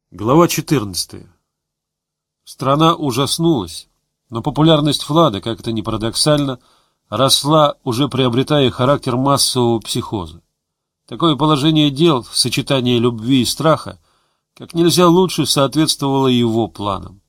Глава 14. Страна ужаснулась, но популярность Влада, как это ни парадоксально, росла, уже приобретая характер массового психоза. Такое положение дел в сочетании любви и страха как нельзя лучше соответствовало его планам.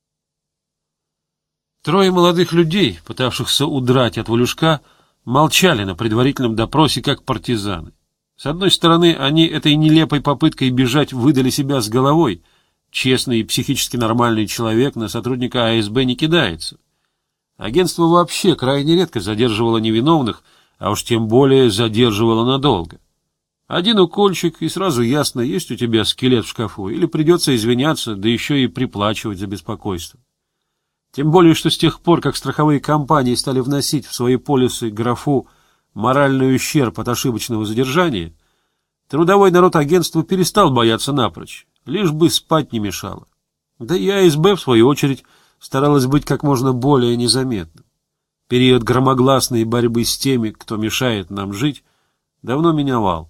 Трое молодых людей, пытавшихся удрать от Валюшка, молчали на предварительном допросе как партизаны. С одной стороны, они этой нелепой попыткой бежать выдали себя с головой. Честный и психически нормальный человек на сотрудника АСБ не кидается. Агентство вообще крайне редко задерживало невиновных, а уж тем более задерживало надолго. Один укольчик, и сразу ясно, есть у тебя скелет в шкафу, или придется извиняться, да еще и приплачивать за беспокойство. Тем более, что с тех пор, как страховые компании стали вносить в свои полисы графу «моральный ущерб от ошибочного задержания», трудовой народ агентства перестал бояться напрочь, лишь бы спать не мешало. Да и АСБ, в свою очередь, старалась быть как можно более незаметным. Период громогласной борьбы с теми, кто мешает нам жить, давно миновал.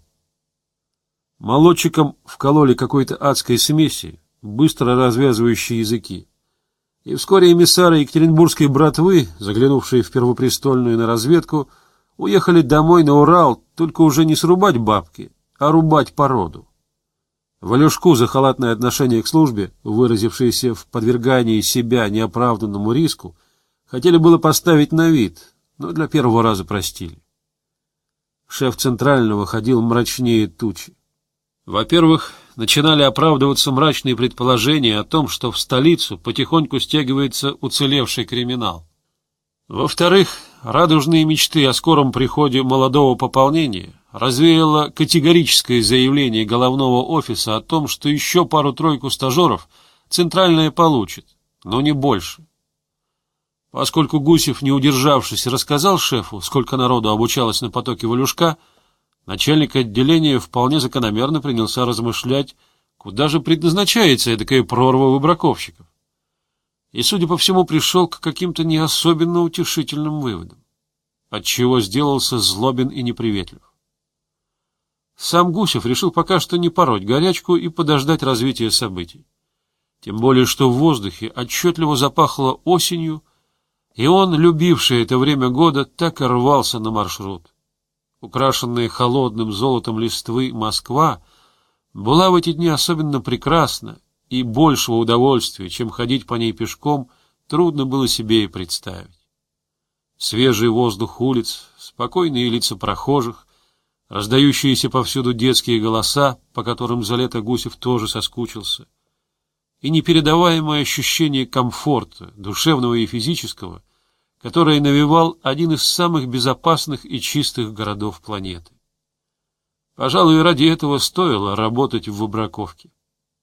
Молодчикам вкололи какой-то адской смеси, быстро развязывающей языки. И вскоре эмиссары екатеринбургской братвы, заглянувшие в Первопрестольную на разведку, уехали домой на Урал, только уже не срубать бабки, а рубать породу. Валюшку за халатное отношение к службе, выразившееся в подвергании себя неоправданному риску, хотели было поставить на вид, но для первого раза простили. Шеф Центрального ходил мрачнее тучи. Во-первых, начинали оправдываться мрачные предположения о том, что в столицу потихоньку стягивается уцелевший криминал. Во-вторых, радужные мечты о скором приходе молодого пополнения развеяло категорическое заявление головного офиса о том, что еще пару-тройку стажеров Центральная получит, но не больше. Поскольку Гусев, не удержавшись, рассказал шефу, сколько народу обучалось на потоке Валюшка, начальник отделения вполне закономерно принялся размышлять, куда же предназначается эдакая прорва выбраковщиков. И, судя по всему, пришел к каким-то не особенно утешительным выводам, отчего сделался злобен и неприветлив. Сам Гусев решил пока что не пороть горячку и подождать развития событий. Тем более, что в воздухе отчетливо запахло осенью, и он, любивший это время года, так и рвался на маршрут. Украшенная холодным золотом листвы Москва была в эти дни особенно прекрасна, и большего удовольствия, чем ходить по ней пешком, трудно было себе и представить. Свежий воздух улиц, спокойные лица прохожих, раздающиеся повсюду детские голоса, по которым за лето Гусев тоже соскучился, и непередаваемое ощущение комфорта, душевного и физического, которое навевал один из самых безопасных и чистых городов планеты. Пожалуй, ради этого стоило работать в выбраковке.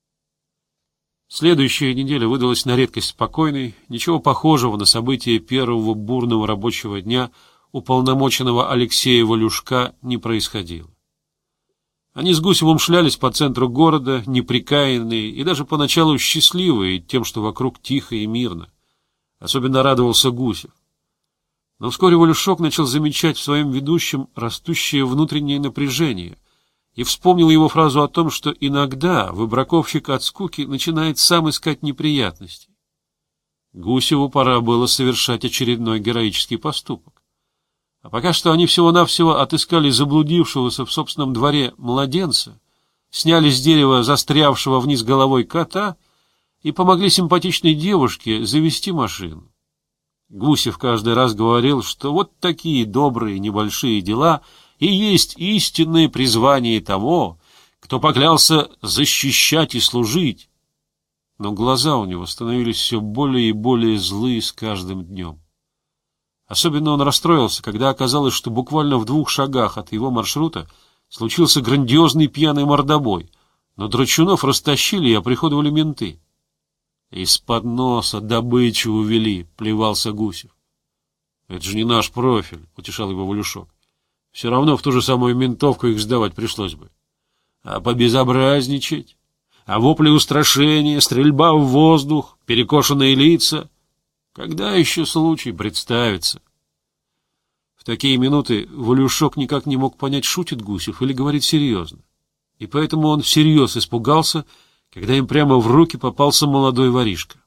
Следующая неделя выдалась на редкость спокойной, ничего похожего на события первого бурного рабочего дня уполномоченного Алексея Валюшка не происходило. Они с Гусевым шлялись по центру города, неприкаянные и даже поначалу счастливые тем, что вокруг тихо и мирно. Особенно радовался Гусев. Но вскоре Валюшок начал замечать в своем ведущем растущее внутреннее напряжение и вспомнил его фразу о том, что иногда выбраковщик от скуки начинает сам искать неприятностей. Гусеву пора было совершать очередной героический поступок. А пока что они всего-навсего отыскали заблудившегося в собственном дворе младенца, сняли с дерева застрявшего вниз головой кота и помогли симпатичной девушке завести машину. Гусев каждый раз говорил, что вот такие добрые небольшие дела и есть истинное призвание того, кто поклялся защищать и служить. Но глаза у него становились все более и более злые с каждым днем. Особенно он расстроился, когда оказалось, что буквально в 2 шагах от его маршрута случился грандиозный пьяный мордобой, но драчунов растащили и оприходовали менты. «Из-под носа добычу увели», — плевался Гусев. «Это же не наш профиль», — утешал его Валюшок. «Все равно в ту же самую ментовку их сдавать пришлось бы. А побезобразничать? А вопли устрашения, стрельба в воздух, перекошенные лица? Когда еще случай представится?» В такие минуты Валюшок никак не мог понять, шутит Гусев или говорит серьезно. И поэтому он всерьез испугался, когда им прямо в руки попался молодой воришка.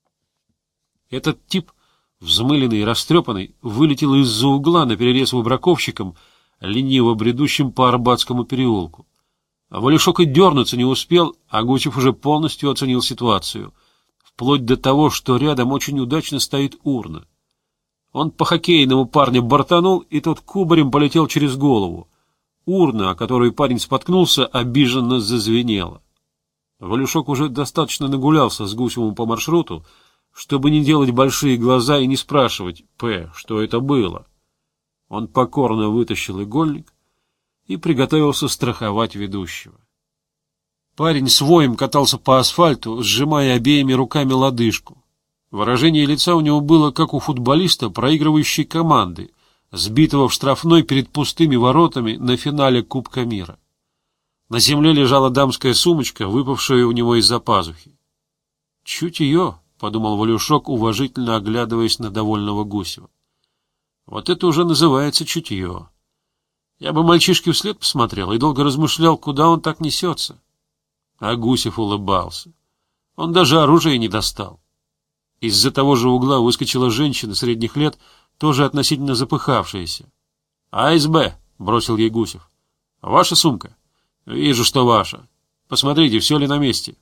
Этот тип, взмыленный и растрепанный, вылетел из-за угла наперерез выбраковщикам, лениво бредущим по Арбатскому переулку. А Валюшок и дернуться не успел, а Гусев уже полностью оценил ситуацию, вплоть до того, что рядом очень удачно стоит урна. Он по-хоккейному парня бортанул, и тот кубарем полетел через голову. Урна, о которой парень споткнулся, обиженно зазвенела. Валюшок уже достаточно нагулялся с Гусевым по маршруту, чтобы не делать большие глаза и не спрашивать что это было. Он покорно вытащил игольник и приготовился страховать ведущего. Парень с воем катался по асфальту, сжимая обеими руками лодыжку. Выражение лица у него было, как у футболиста проигрывающей команды, сбитого в штрафной перед пустыми воротами на финале Кубка мира. На земле лежала дамская сумочка, выпавшая у него из-за пазухи. «Чутье», — подумал Валюшок, уважительно оглядываясь на довольного Гусева. «Вот это уже называется чутье. Я бы мальчишке вслед посмотрел и долго размышлял, куда он так несется». А Гусев улыбался. Он даже оружие не достал. Из-за того же угла выскочила женщина средних лет, тоже относительно запыхавшаяся. «АСБ», — бросил ей Гусев. «Ваша сумка?» «Вижу, что ваша. Посмотрите, все ли на месте».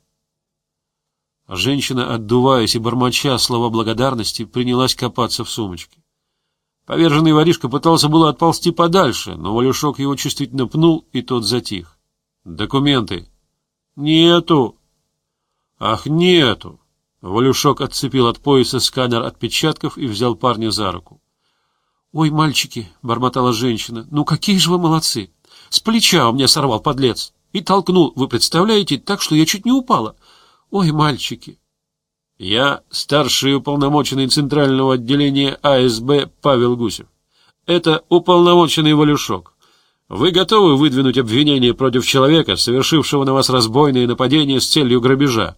Женщина, отдуваясь и бормоча слова благодарности, принялась копаться в сумочке. Поверженный воришка пытался было отползти подальше, но Валюшок его чувствительно пнул, и тот затих. «Документы?» «Нету». «Ах, нету». Валюшок отцепил от пояса сканер отпечатков и взял парня за руку. «Ой, мальчики», — бормотала женщина, — «ну какие же вы молодцы! С плеча у меня сорвал подлец и толкнул, вы представляете, так что я чуть не упала. Ой, мальчики!» «Я старший уполномоченный Центрального отделения АСБ Павел Гусев. Это уполномоченный Валюшок. Вы готовы выдвинуть обвинение против человека, совершившего на вас разбойное нападение с целью грабежа?»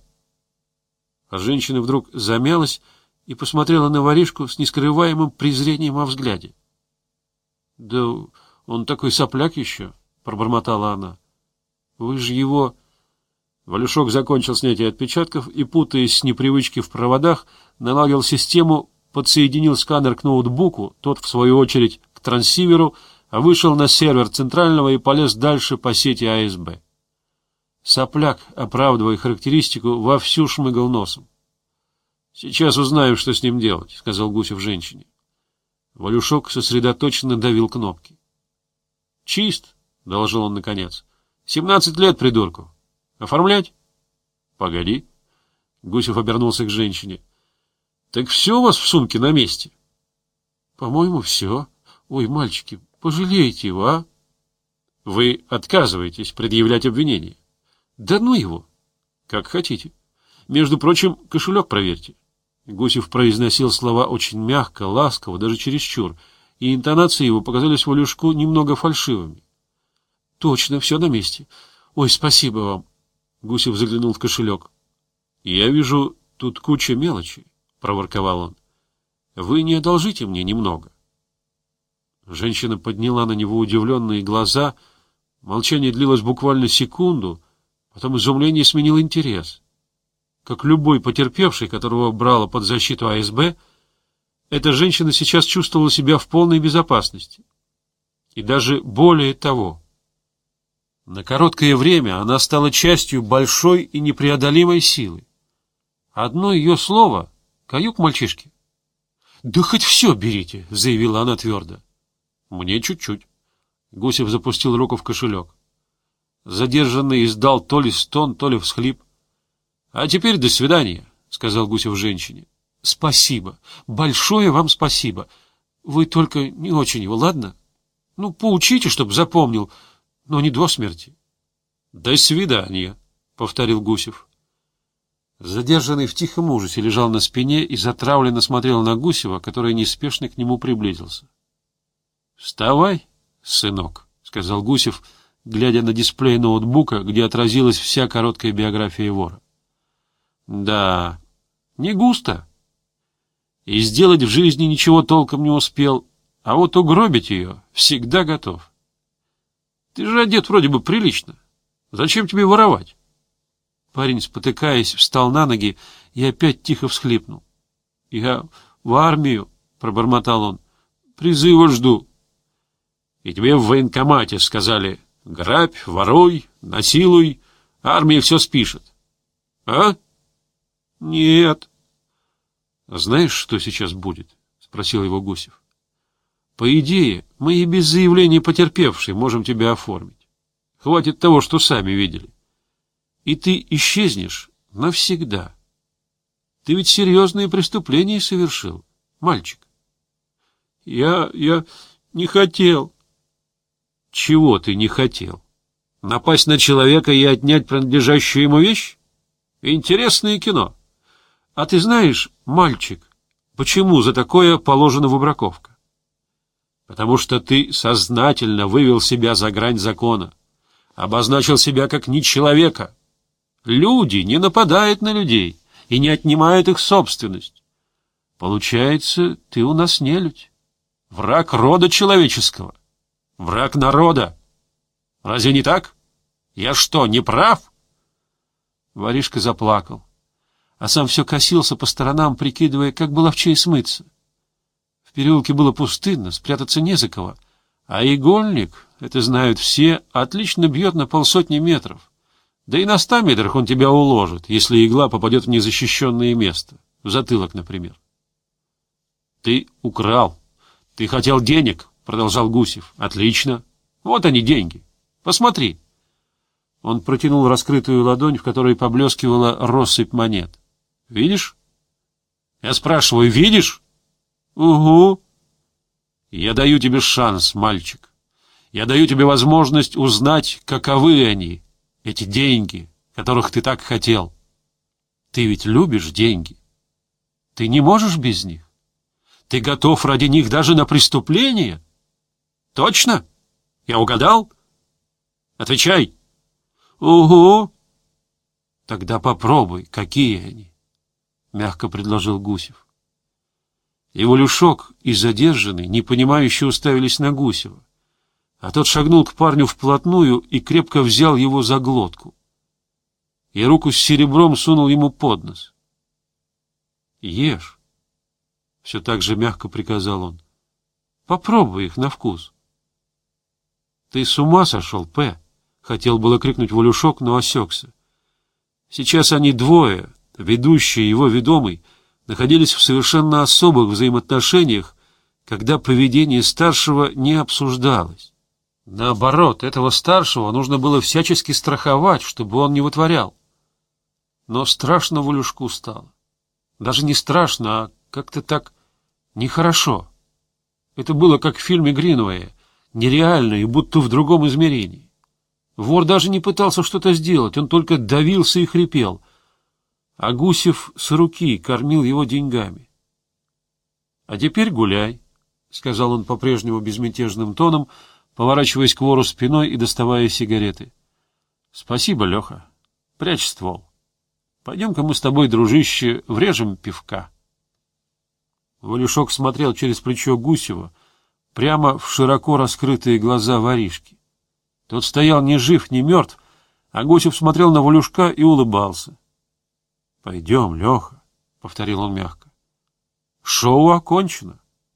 А женщина вдруг замялась и посмотрела на воришку с нескрываемым презрением во взгляде. «Да он такой сопляк еще», — пробормотала она. «Вы же его...» Валюшок закончил снятие отпечатков и, путаясь с непривычки в проводах, наладил систему, подсоединил сканер к ноутбуку, тот, в свою очередь, к транссиверу, а вышел на сервер Центрального и полез дальше по сети АСБ. Сопляк, оправдывая характеристику, вовсю шмыгал носом. «Сейчас узнаем, что с ним делать», — сказал Гусев женщине. Валюшок сосредоточенно давил кнопки. «Чист», — доложил он наконец. 17 лет, придурку. Оформлять?» «Погоди». Гусев обернулся к женщине. «Так все у вас в сумке на месте?» «По-моему, все. Ой, мальчики, пожалейте его, а?» «Вы отказываетесь предъявлять обвинение?» «Да ну его!» «Как хотите. Между прочим, кошелек проверьте». Гусев произносил слова очень мягко, ласково, даже чересчур, и интонации его показались Валюшку немного фальшивыми. «Точно, все на месте. Ой, спасибо вам». Гусев заглянул в кошелек. «Я вижу, тут куча мелочи», — проворковал он. «Вы не одолжите мне немного?» Женщина подняла на него удивленные глаза. Молчание длилось буквально секунду, потом изумление сменил интерес. Как любой потерпевший, которого брала под защиту АСБ, эта женщина сейчас чувствовала себя в полной безопасности. И даже более того. На короткое время она стала частью большой и непреодолимой силы. Одно ее слово — каюк мальчишки. «Да хоть все берите», — заявила она твердо. «Мне чуть-чуть». Гусев запустил руку в кошелек. Задержанный издал то ли стон, то ли всхлип. «А теперь до свидания», — сказал Гусев женщине. «Спасибо. Большое вам спасибо. Вы только не очень его, ладно? Ну, поучите, чтоб запомнил, но не до смерти». «До свидания», — повторил Гусев. Задержанный в тихом ужасе лежал на спине и затравленно смотрел на Гусева, который неспешно к нему приблизился. «Вставай, сынок», — сказал Гусев, глядя на дисплей ноутбука, где отразилась вся короткая биография вора. «Да, не густо. И сделать в жизни ничего толком не успел, а вот угробить ее всегда готов. Ты же одет вроде бы прилично. Зачем тебе воровать?» Парень, спотыкаясь, встал на ноги и опять тихо всхлипнул. — Я в армию, — пробормотал он, — призыва жду. — И тебе в военкомате сказали: грабь, воруй, насилуй, армия все спишет. — А? — Нет. — Знаешь, что сейчас будет? — спросил его Гусев. — По идее, мы и без заявления потерпевшей можем тебя оформить. Хватит того, что сами видели. И ты исчезнешь навсегда. Ты ведь серьезные преступления совершил, мальчик. — Я не хотел. — Чего ты не хотел? Напасть на человека и отнять принадлежащую ему вещь? Интересное кино. А ты знаешь, мальчик, почему за такое положена выбраковка? Потому что ты сознательно вывел себя за грань закона, обозначил себя как не человека. Люди не нападают на людей и не отнимают их собственность. Получается, ты у нас нелюдь, враг рода человеческого, враг народа. Разве не так? Я что, не прав? Воришка заплакал, а сам все косился по сторонам, прикидывая, как бы ловчей смыться. В переулке было пустынно, спрятаться не за кого, а игольник, это знают все, отлично бьет на 50 метров. Да и на 100 метрах он тебя уложит, если игла попадет в незащищенное место, в затылок, например. — Ты украл. Ты хотел денег, — продолжал Гусев. — Отлично. Вот они, деньги. Посмотри. Он протянул раскрытую ладонь, в которой поблескивала россыпь монет. — Видишь? — Я спрашиваю, видишь? — Угу. — Я даю тебе шанс, мальчик. Я даю тебе возможность узнать, каковы они, эти деньги, которых ты так хотел. Ты ведь любишь деньги. Ты не можешь без них. Ты готов ради них даже на преступление. Точно? Я угадал? Отвечай. Угу. Тогда попробуй, какие они, — мягко предложил Гусев. Его Люшок и задержанный, непонимающе уставились на Гусева, а тот шагнул к парню вплотную и крепко взял его за глотку. И руку с серебром сунул ему под нос. — Ешь, — все так же мягко приказал он. — Попробуй их на вкус. — Ты с ума сошел, П? — хотел было крикнуть Волюшок, но осекся. Сейчас они двое, ведущий и его ведомый, находились в совершенно особых взаимоотношениях, когда поведение старшего не обсуждалось. Наоборот, этого старшего нужно было всячески страховать, чтобы он не вытворял. Но страшно Волюшку стало. Даже не страшно, а как-то так нехорошо. Это было как в фильме Гринуэя, нереально и будто в другом измерении. Вор даже не пытался что-то сделать, он только давился и хрипел, а Гусев с руки кормил его деньгами. — А теперь гуляй, — сказал он по-прежнему безмятежным тоном, поворачиваясь к вору спиной и доставая сигареты. — Спасибо, Леха. Прячь ствол. Пойдем-ка мы с тобой, дружище, врежем пивка. Волюшок смотрел через плечо Гусева прямо в широко раскрытые глаза воришки. Тот стоял ни жив, ни мертв, а Гусев смотрел на Волюшка и улыбался. — Пойдем, Леха, — повторил он мягко. — Шоу окончено.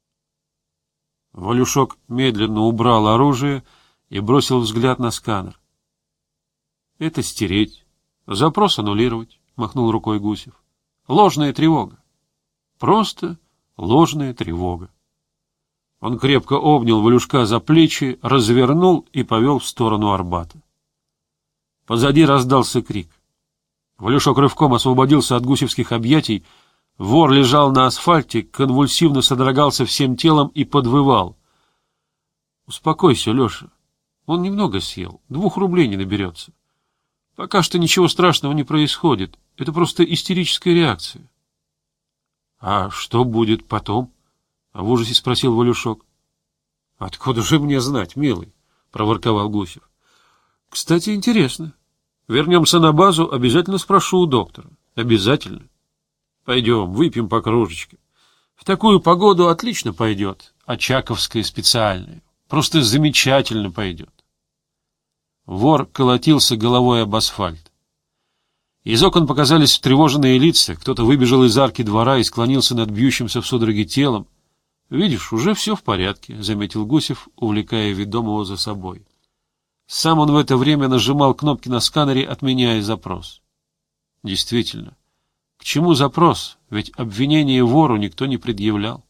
Волюшок медленно убрал оружие и бросил взгляд на сканер. — Это стереть, запрос аннулировать, — махнул рукой Гусев. — Ложная тревога. Просто ложная тревога. Он крепко обнял Волюшка за плечи, развернул и повел в сторону Арбата. Позади раздался крик. Волюшок рывком освободился от гусевских объятий. Вор лежал на асфальте, конвульсивно содрогался всем телом и подвывал. — Успокойся, Леша. Он немного съел, 2 рублей не наберется. Пока что ничего страшного не происходит. Это просто истерическая реакция. — А что будет потом? — в ужасе спросил Волюшок. — Откуда же мне знать, милый? — проворковал Гусев. — Кстати, интересно. Вернемся на базу, обязательно спрошу у доктора. Обязательно. Пойдем, выпьем по кружечке. В такую погоду отлично пойдет. Очаковская специальная. Просто замечательно пойдет. Вор колотился головой об асфальт. Из окон показались встревоженные лица, кто-то выбежал из арки двора и склонился над бьющимся в судороге телом. — Видишь, уже все в порядке, — заметил Гусев, увлекая ведомого за собой. Сам он в это время нажимал кнопки на сканере, отменяя запрос. Действительно, к чему запрос, ведь обвинение вору никто не предъявлял.